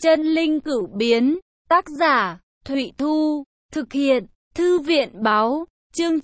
Chân linh cửu biến, tác giả, Thụy Thu, thực hiện, Thư viện báo, chương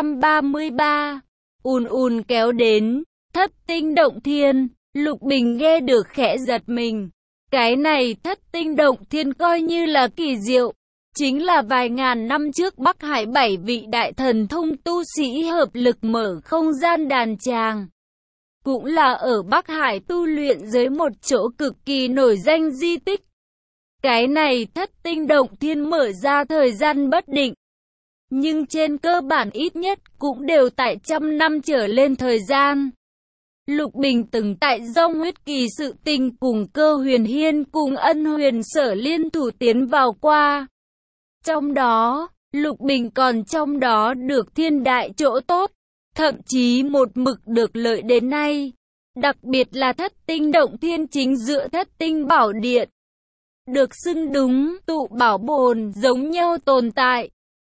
933, ùn ùn kéo đến, thất tinh động thiên, Lục Bình nghe được khẽ giật mình. Cái này thất tinh động thiên coi như là kỳ diệu, chính là vài ngàn năm trước Bắc Hải 7 vị đại thần thông tu sĩ hợp lực mở không gian đàn tràng. Cũng là ở Bắc Hải tu luyện dưới một chỗ cực kỳ nổi danh di tích. Cái này thất tinh động thiên mở ra thời gian bất định, nhưng trên cơ bản ít nhất cũng đều tại trăm năm trở lên thời gian. Lục Bình từng tại Dông Huyết Kỳ sự tình cùng Cơ Huyền Hiên cùng Ân Huyền Sở liên thủ tiến vào qua. Trong đó, Lục Bình còn trong đó được thiên đại chỗ tốt, thậm chí một mực được lợi đến nay. Đặc biệt là thất tinh động thiên chính giữa thất tinh bảo điện, được xưng đúng tụ bảo bồn giống nhau tồn tại.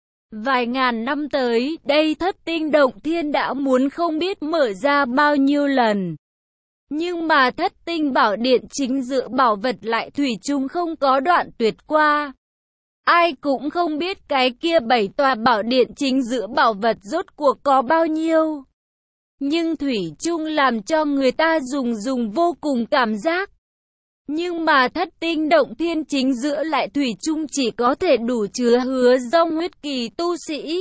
Vài ngàn năm tới, đây thất tinh động thiên đã muốn không biết mở ra bao nhiêu lần. Nhưng mà thất tinh bảo điện chính giữa bảo vật lại thủy chung không có đoạn tuyệt qua. Ai cũng không biết cái kia 7 tòa bảo điện chính giữa bảo vật rốt cuộc có bao nhiêu. Nhưng thủy chung làm cho người ta dùng vô cùng cảm giác. Nhưng mà thất tinh động thiên chính giữa lại thủy chung chỉ có thể đủ chứa hứa Dông Huyết Kỳ tu sĩ.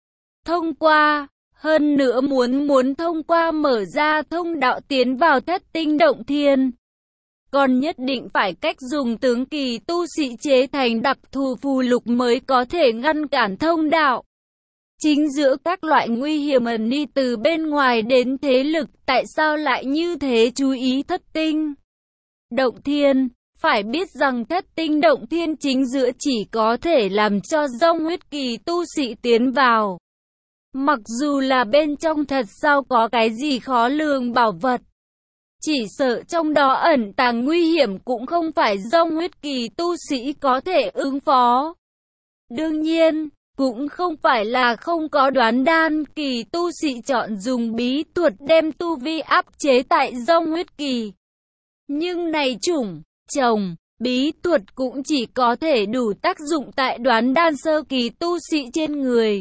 Thông qua, hơn nữa muốn thông qua mở ra thông đạo tiến vào thất tinh động thiên. Còn nhất định phải cách dùng tướng kỳ tu sĩ chế thành đặc thù phù lục mới có thể ngăn cản thông đạo. Chính giữa các loại nguy hiểm ẩn đi từ bên ngoài đến thế lực, tại sao lại như thế chú ý thất tinh động thiên? Phải biết rằng thất tinh động thiên chính giữa chỉ có thể làm cho Dông Huyết Kỳ tu sĩ tiến vào. Mặc dù là bên trong thật sao có cái gì khó lường bảo vật, chỉ sợ trong đó ẩn tàng nguy hiểm cũng không phải Dông Huyết Kỳ tu sĩ có thể ứng phó. Đương nhiên, cũng không phải là không có Đoán Đan Kỳ tu sĩ chọn dùng bí thuật đem tu vi áp chế tại Dông Huyết Kỳ. Nhưng này chủng, trồng, bí thuật cũng chỉ có thể đủ tác dụng tại Đoán Đan sơ kỳ tu sĩ trên người.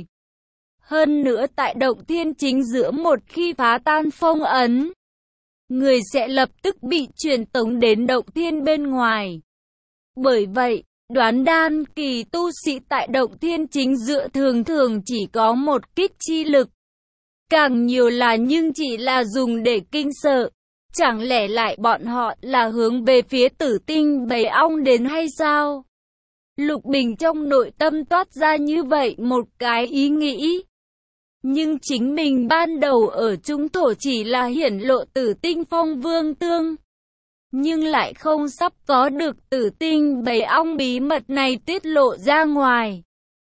Hơn nữa tại động thiên chính giữa một khi phá tan phong ấn, người sẽ lập tức bị truyền tống đến động thiên bên ngoài. Bởi vậy, Đoán Đan Kỳ tu sĩ tại động thiên chính giữa thường chỉ có một kích chi lực. Càng nhiều là nhưng chỉ là dùng để kinh sợ. Chẳng lẽ lại bọn họ là hướng về phía Tử Tinh Bầy Ong đến hay sao? Lục Bình trong nội tâm toát ra như vậy một cái ý nghĩ. Nhưng chính mình ban đầu ở Trung Thổ chỉ là hiển lộ Tử Tinh Phong Vương Tương. Nhưng lại không sắp có được Tử Tinh Bầy Ong bí mật này tiết lộ ra ngoài.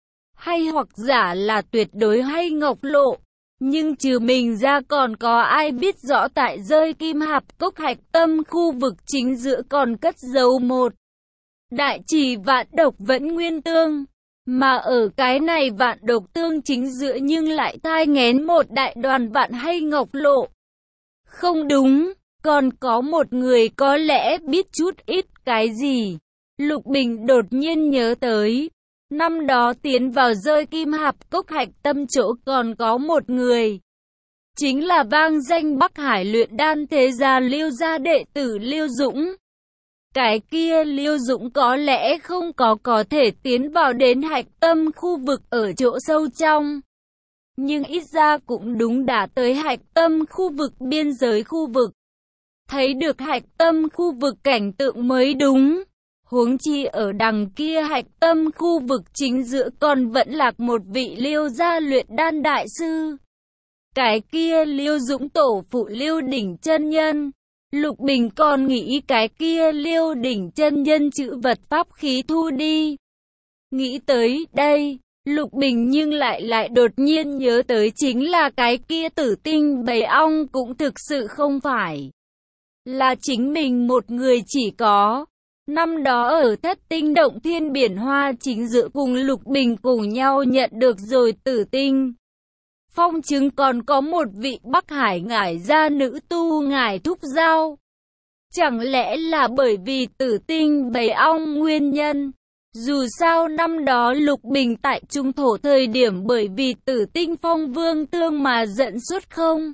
Hay hoặc giả là tuyệt đối hay ngọc lộ. Nhưng trừ mình ra còn có ai biết rõ tại rơi Kim Hạp Cốc hạch tâm khu vực chính giữa còn cất giấu một đại trì vạn độc vẫn nguyên tương. Mà ở cái này vạn độc tương chính giữa nhưng lại thai nghén một đại đoàn vạn hay ngọc lộ. Không đúng, còn có một người có lẽ biết chút ít cái gì. Lục Bình đột nhiên nhớ tới. Năm đó tiến vào rơi Kim Hạp Cốc hạch tâm chỗ còn có một người. Chính là vang danh Bắc Hải luyện đan thế gia Liêu gia đệ tử Liêu Dũng. Cái kia Liêu Dũng có lẽ không có thể tiến vào đến hạch tâm khu vực ở chỗ sâu trong. Nhưng ít ra cũng đúng đã tới hạch tâm khu vực biên giới khu vực. Thấy được hạch tâm khu vực cảnh tượng mới đúng. Huống chi ở đằng kia hạch tâm khu vực chính giữa còn vẫn lạc một vị Liêu gia luyện đan đại sư. Cái kia Liêu Dũng tổ phụ Liêu Đỉnh chân nhân. Lục Bình còn nghĩ cái kia Liêu Đỉnh chân nhân chữ vật pháp khí thu đi. Nghĩ tới đây, Lục Bình nhưng lại đột nhiên nhớ tới chính là cái kia Tử Tinh Bầy Ong cũng thực sự không phải là chính mình một người chỉ có. Năm đó ở thất tinh động thiên biển hoa chính giữa cùng Lục Bình cùng nhau nhận được rồi Tử Tinh phong chứng, còn có một vị Bắc Hải ngải gia nữ tu ngải Thúc Giao. Chẳng lẽ là bởi vì Tử Tinh Bầy Ong nguyên nhân? Dù sao năm đó Lục Bình tại Trung Thổ thời điểm bởi vì Tử Tinh Phong Vương Tương mà giận suốt không?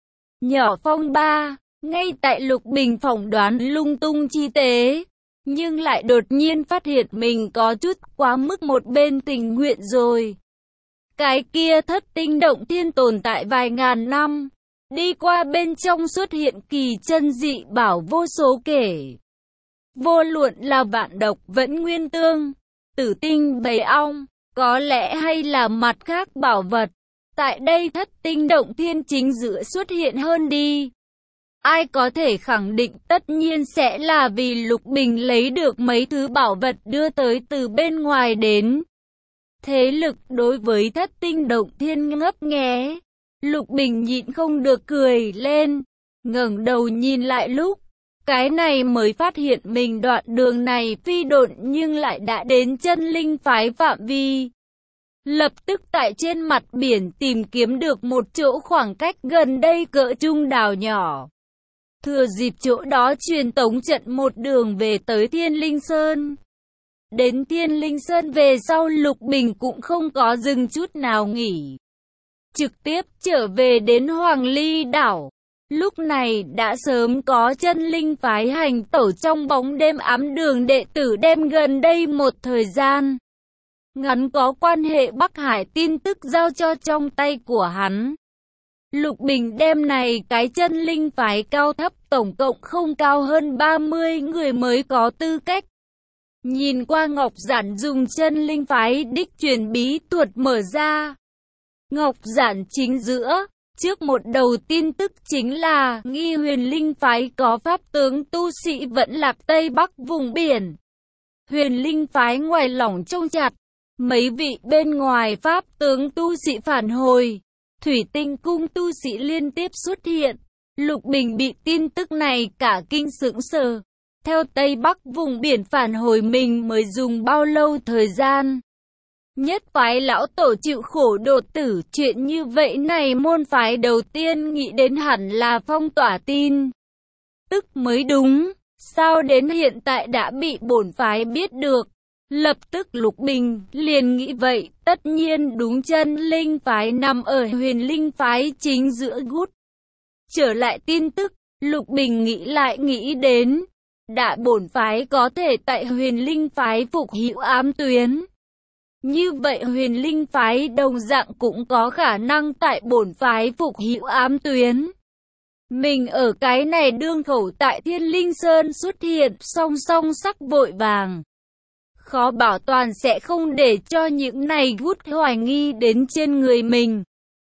Nhỏ phong ba, ngay tại Lục Bình phỏng đoán lung tung chi tế, nhưng lại đột nhiên phát hiện mình có chút quá mức một bên tình nguyện rồi. Cái kia Thất Tinh Động Thiên tồn tại vài ngàn năm, đi qua bên trong xuất hiện kỳ chân dị bảo vô số kể. Vô luận là vạn độc vẫn nguyên tương, Tử Tinh Bầy Ong, có lẽ hay là mặt khác bảo vật. Tại đây Thất Tinh Động Thiên chính giữa xuất hiện hơn đi. Ai có thể khẳng định tất nhiên sẽ là vì Lục Bình lấy được mấy thứ bảo vật đưa tới từ bên ngoài đến. Thế lực đối với Thất Tinh Động Thiên ngấp nghé. Lục Bình nhịn không được cười lên, ngẩng đầu nhìn lại lúc. Cái này mới phát hiện mình đoạn đường này phi độn nhưng lại đã đến chân linh phái phạm vi. Lập tức tại trên mặt biển tìm kiếm được một chỗ khoảng cách gần đây cỡ trung đảo nhỏ. Thừa dịp chỗ đó truyền tống trận một đường về tới Thiên Linh Sơn. Đến Thiên Linh Sơn về sau Lục Bình cũng không có dừng chút nào nghỉ. Trực tiếp trở về đến Hoàng Ly đảo. Lúc này đã sớm có chân linh phái hành tẩu trong bóng đêm ám đường đệ tử đem gần đây một thời gian ngắn có quan hệ Bắc Hải tin tức giao cho trong tay của hắn. Lục Bình đem này cái chân linh phái cao thấp tổng cộng không cao hơn 30 người mới có tư cách. Nhìn qua Ngọc Giản dùng chân linh phái đích truyền bí thuật mở ra. Ngọc Giản chính giữa, trước một đầu tin tức chính là nghi Huyền Linh phái có pháp tướng tu sĩ vẫn lạc Tây Bắc vùng biển. Huyền Linh phái ngoài lỏng trông chặt, mấy vị bên ngoài pháp tướng tu sĩ phản hồi. Thủy Tinh cung tu sĩ liên tiếp xuất hiện. Lục Bình bị tin tức này cả kinh sững sờ. Theo Tây Bắc vùng biển phản hồi mình mới dùng bao lâu thời gian? Nhất phái lão tổ chịu khổ đột tử, chuyện như vậy này môn phái đầu tiên nghĩ đến hẳn là phong tỏa tin tức mới đúng. Sao đến hiện tại đã bị bổn phái biết được? Lập tức Lục Bình liền nghĩ vậy, tất nhiên đúng, chân linh phái nằm ở Huyền Linh phái chính giữa gút. Trở lại tin tức, Lục Bình nghĩ lại nghĩ đến, đã bổn phái có thể tại Huyền Linh phái phục hữu ám tuyến. Như vậy Huyền Linh phái đồng dạng cũng có khả năng tại bổn phái phục hữu ám tuyến. Mình ở cái này đương khẩu tại Thiên Linh Sơn xuất hiện song song sắc vội vàng. Khó bảo toàn sẽ không để cho những này gút hoài nghi đến trên người mình.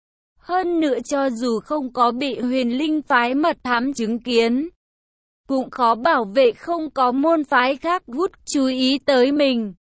Hơn nữa cho dù không có bị Huyền Linh phái mật thám chứng kiến, cũng khó bảo vệ không có môn phái khác gút chú ý tới mình.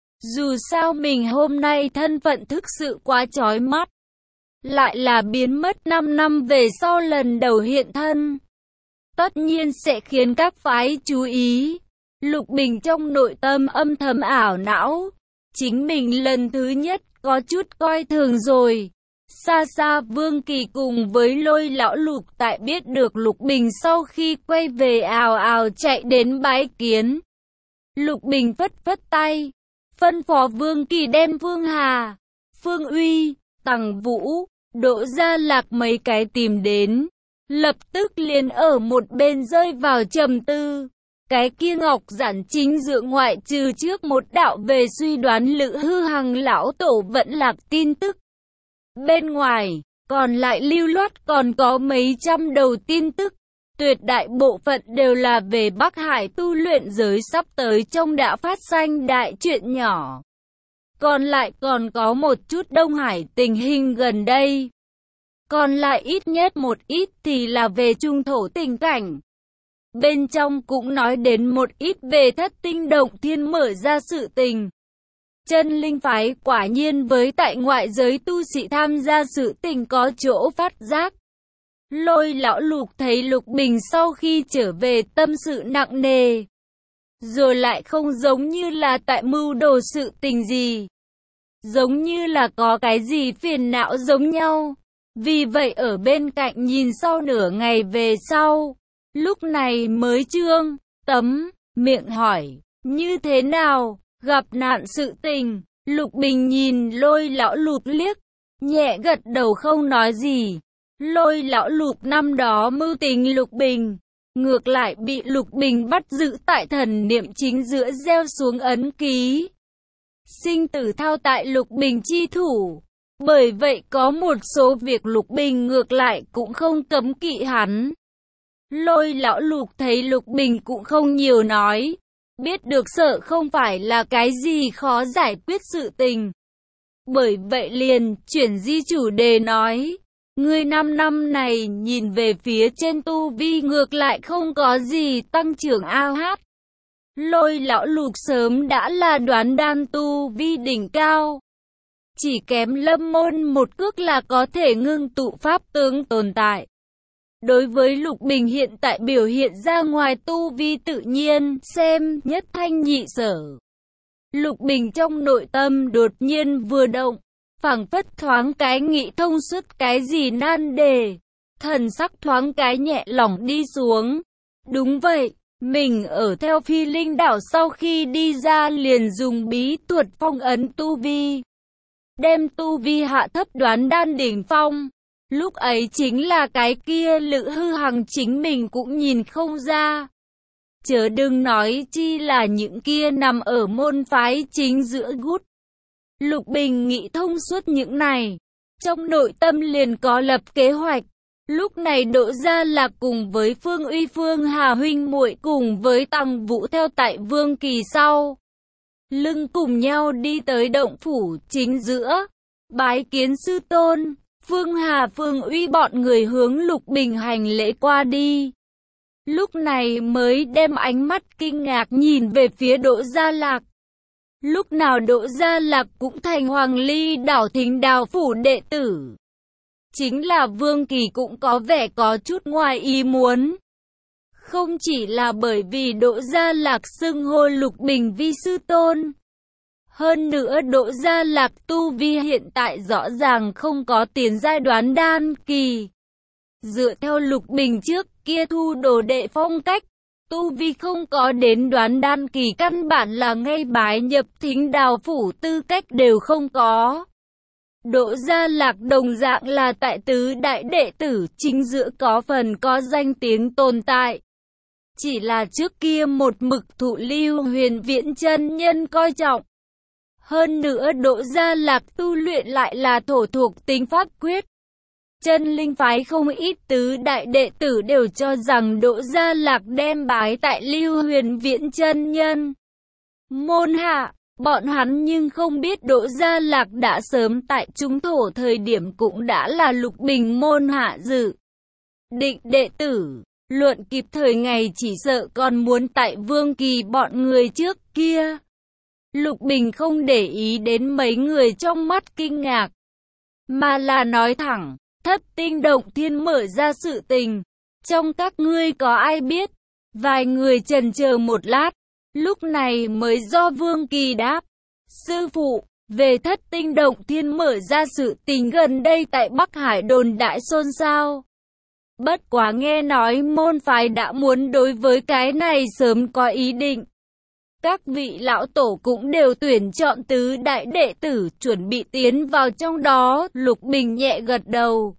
Dù sao mình hôm nay thân phận thực sự quá chói mắt. Lại là biến mất 5 năm về sau lần đầu hiện thân. Tất nhiên sẽ khiến các phái chú ý. Lục Bình trong nội tâm âm thầm ảo não. Chính mình lần thứ nhất có chút coi thường rồi. Xa xa Vương Kỳ cùng với Lôi lão Lục tại biết được Lục Bình sau khi quay về ào ào chạy đến bái kiến. Lục Bình phất phất tay, phân phó Vương Kỳ đem Vương Hà, Phương Uy, Tằng Vũ, Đỗ Gia Lạc mấy cái tìm đến. Lập tức liền ở một bên rơi vào trầm tư. Cái kia Ngọc Giản chính dựa ngoại trừ trước một đạo về suy đoán Lữ Hư Hằng lão tổ vẫn lạc tin tức. Bên ngoài, còn lại lưu loát còn có mấy trăm đầu tin tức. Tuyệt đại bộ phận đều là về Bắc Hải tu luyện giới sắp tới trong đã phát sinh đại chuyện nhỏ. Còn lại còn có một chút Đông Hải tình hình gần đây. Còn lại ít nhất một ít thì là về Trung Thổ tình cảnh. Bên trong cũng nói đến một ít về Thất Tinh Động Thiên mở ra sự tình. Chân linh phái quả nhiên với tại ngoại giới tu sĩ tham gia sự tình có chỗ phát giác. Lôi lão Lục thấy Lục Bình sau khi trở về tâm sự nặng nề. Rồi lại không giống như là tại mưu đồ sự tình gì. Giống như là có cái gì phiền não giống nhau. Vì vậy ở bên cạnh nhìn sau nửa ngày về sau, Lúc này mới Trương Tấm miệng hỏi, như thế nào, gặp nạn sự tình. Lục Bình nhìn Lôi Lão Lục liếc, nhẹ gật đầu không nói gì. Lôi Lão Lục năm đó mưu tính Lục Bình, ngược lại bị Lục Bình bắt giữ tại thần niệm chính giữa gieo xuống ấn ký. Sinh tử thao tại Lục Bình chi thủ. Bởi vậy có một số việc Lục Bình ngược lại cũng không cấm kỵ hắn. Lôi Lão Lục thấy Lục Bình cũng không nhiều nói, biết được sợ không phải là cái gì khó giải quyết sự tình. Bởi vậy liền chuyển di chủ đề nói, ngươi 5 năm này nhìn về phía trên tu vi ngược lại không có gì tăng trưởng ao hát. Lôi Lão Lục sớm đã là đoán đan tu vi đỉnh cao. Chỉ kém Lâm Môn một cước là có thể ngưng tụ pháp tướng tồn tại. Đối với Lục Bình hiện tại biểu hiện ra ngoài tu vi tự nhiên, xem nhất thanh nhị sở. Lục Bình trong nội tâm đột nhiên vừa động, phảng phất thoáng cái nghĩ thông suốt cái gì nan đề. Thần sắc thoáng cái nhẹ lỏng đi xuống. Đúng vậy, mình ở theo Phi Linh đảo sau khi đi ra liền dùng bí thuật phong ấn tu vi. Đem tu vi hạ thấp đoán đan đỉnh phong. Lúc ấy chính là cái kia Lữ Hư Hằng chính mình cũng nhìn không ra. Chớ đừng nói chi là những kia nằm ở môn phái chính giữa gút. Lục Bình nghĩ thông suốt những này. Trong nội tâm liền có lập kế hoạch. Lúc này Đỗ Gia Lạc cùng với Phương Uy Phương Hà huynh muội cùng với Tăng Vũ theo tại Vương Kỳ sau. Lưng cùng nhau đi tới động phủ chính giữa. Bái kiến sư tôn. Phương Hà Phương Uy bọn người hướng Lục Bình hành lễ qua đi. Lúc này mới đem ánh mắt kinh ngạc nhìn về phía Đỗ Gia Lạc. Lúc nào Đỗ Gia Lạc cũng thành Hoàng Ly đảo Thính Đào phủ đệ tử. Chính là Vương Kỳ cũng có vẻ có chút ngoài ý muốn. Không chỉ là bởi vì Đỗ Gia Lạc xưng hô Lục Bình vi sư tôn. Hơn nữa Đỗ Gia Lạc tu vi hiện tại rõ ràng không có tiến giai đoán đan kỳ. Dựa theo Lục Bình trước kia thu đồ đệ phong cách, tu vi không có đến đoán đan kỳ căn bản là ngay bái nhập Thính Đào phủ tư cách đều không có. Đỗ Gia Lạc đồng dạng là tại tứ đại đệ tử chính giữa có phần có danh tiếng tồn tại. Chỉ là trước kia một mực thụ Lưu Huyền Viễn chân nhân coi trọng. Hơn nữa Đỗ Gia Lạc tu luyện lại là thổ thuộc tính pháp quyết. Chân linh phái không ít tứ đại đệ tử đều cho rằng Đỗ Gia Lạc đem bái tại Lưu Huyền Viễn chân nhân môn hạ. Bọn hắn nhưng không biết Đỗ Gia Lạc đã sớm tại trung thổ thời điểm cũng đã là Lục Bình môn hạ dự định đệ tử. Luận kịp thời ngày chỉ sợ còn muốn tại Vương Kỳ bọn người trước kia. Lục Bình không để ý đến mấy người trong mắt kinh ngạc, mà là nói thẳng, Thất Tinh Động Thiên mở ra sự tình. Trong các ngươi có ai biết? Vài người chần chờ một lát, lúc này mới do Vương Kỳ đáp. Sư phụ, về Thất Tinh Động Thiên mở ra sự tình gần đây tại Bắc Hải đồn đại xôn xao. Bất quá nghe nói môn phái đã muốn đối với cái này sớm có ý định. Các vị lão tổ cũng đều tuyển chọn tứ đại đệ tử chuẩn bị tiến vào trong đó. Lục Bình nhẹ gật đầu,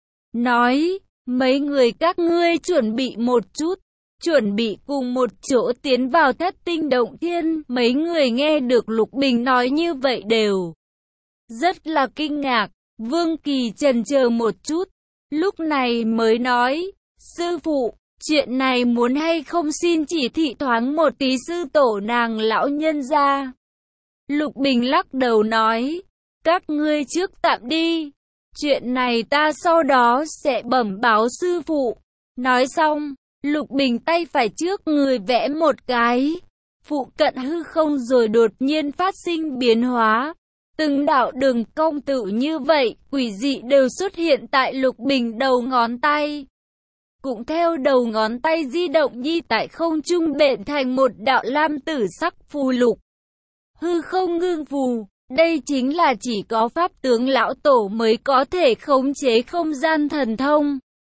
nói, mấy người các ngươi chuẩn bị một chút, chuẩn bị cùng một chỗ tiến vào Thất Tinh Động Thiên. Mấy người nghe được Lục Bình nói như vậy đều rất là kinh ngạc. Vương Kỳ chần chờ một chút, lúc này mới nói, sư phụ, chuyện này muốn hay không xin chỉ thị thoáng một tí sư tổ nàng lão nhân ra. Lục Bình lắc đầu nói, các ngươi trước tạm đi, chuyện này ta sau đó sẽ bẩm báo sư phụ. Nói xong, Lục Bình tay phải trước người vẽ một cái, phụ cận hư không rồi đột nhiên phát sinh biến hóa. Từng đạo đường cong tự như vậy, quỷ dị đều xuất hiện tại Lục Bình đầu ngón tay. Cũng theo đầu ngón tay di động nhi tại không trung bện thành một đạo lam tử sắc phù lục. Hư không ngưng phù, đây chính là chỉ có pháp tướng lão tổ mới có thể khống chế không gian thần thông.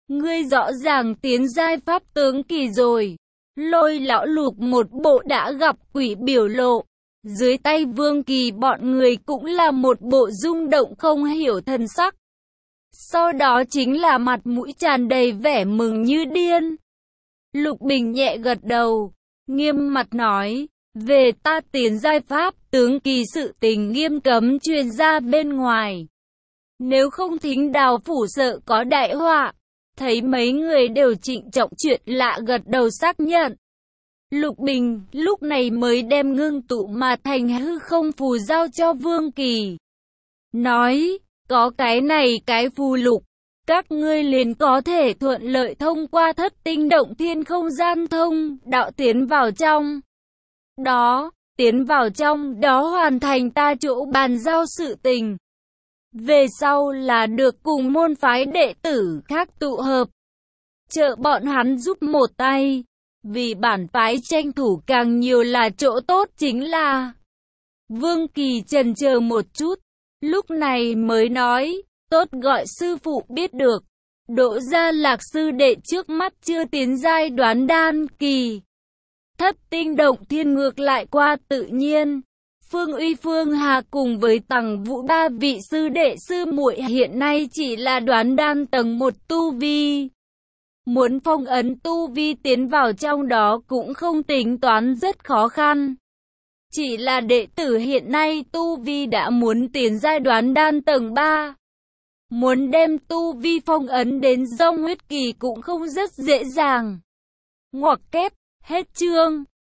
Ngươi rõ ràng tiến giai pháp tướng kỳ rồi. Lôi lão lục một bộ đã gặp quỷ biểu lộ. Dưới tay Vương Kỳ bọn người cũng là một bộ rung động không hiểu thần sắc. Sau đó chính là mặt mũi tràn đầy vẻ mừng như điên. Lục Bình nhẹ gật đầu, nghiêm mặt nói, về ta tiến giai pháp tướng kỳ sự tình nghiêm cấm truyền ra bên ngoài. Nếu không thính Đào phủ sợ có đại họa. Thấy mấy người đều trịnh trọng chuyện lạ gật đầu xác nhận. Lục Bình lúc này mới đem ngưng tụ mà thành hư không phù giao cho Vương Kỳ. Nói, có cái này cái phù lục, các ngươi liền có thể thuận lợi thông qua thất tinh động thiên không gian thông đạo tiến vào trong. Tiến vào trong đó hoàn thành ta chỗ bàn giao sự tình. Về sau là được cùng môn phái đệ tử khác tụ hợp. Trợ bọn hắn giúp một tay. Vì bản phái tranh thủ càng nhiều là chỗ tốt chính là. Vương Kỳ chần chờ một chút. Lúc này mới nói. Tốt gọi sư phụ biết được. Đỗ Gia Lạc sư đệ trước mắt chưa tiến giai đoán đan kỳ. Thất tinh động thiên ngược lại qua tự nhiên. Phương Uy Phương Hà cùng với Tằng Vũ ba vị sư đệ sư muội hiện nay chỉ là đoán đan tầng 1 tu vi. Muốn phong ấn tu vi tiến vào trong đó cũng không tính toán rất khó khăn. Chỉ là đệ tử hiện nay tu vi đã muốn tiến giai đoán đan tầng 3. Muốn đem tu vi phong ấn đến Dông huyết kỳ cũng không rất dễ dàng. Ngoặc kép, hết chương.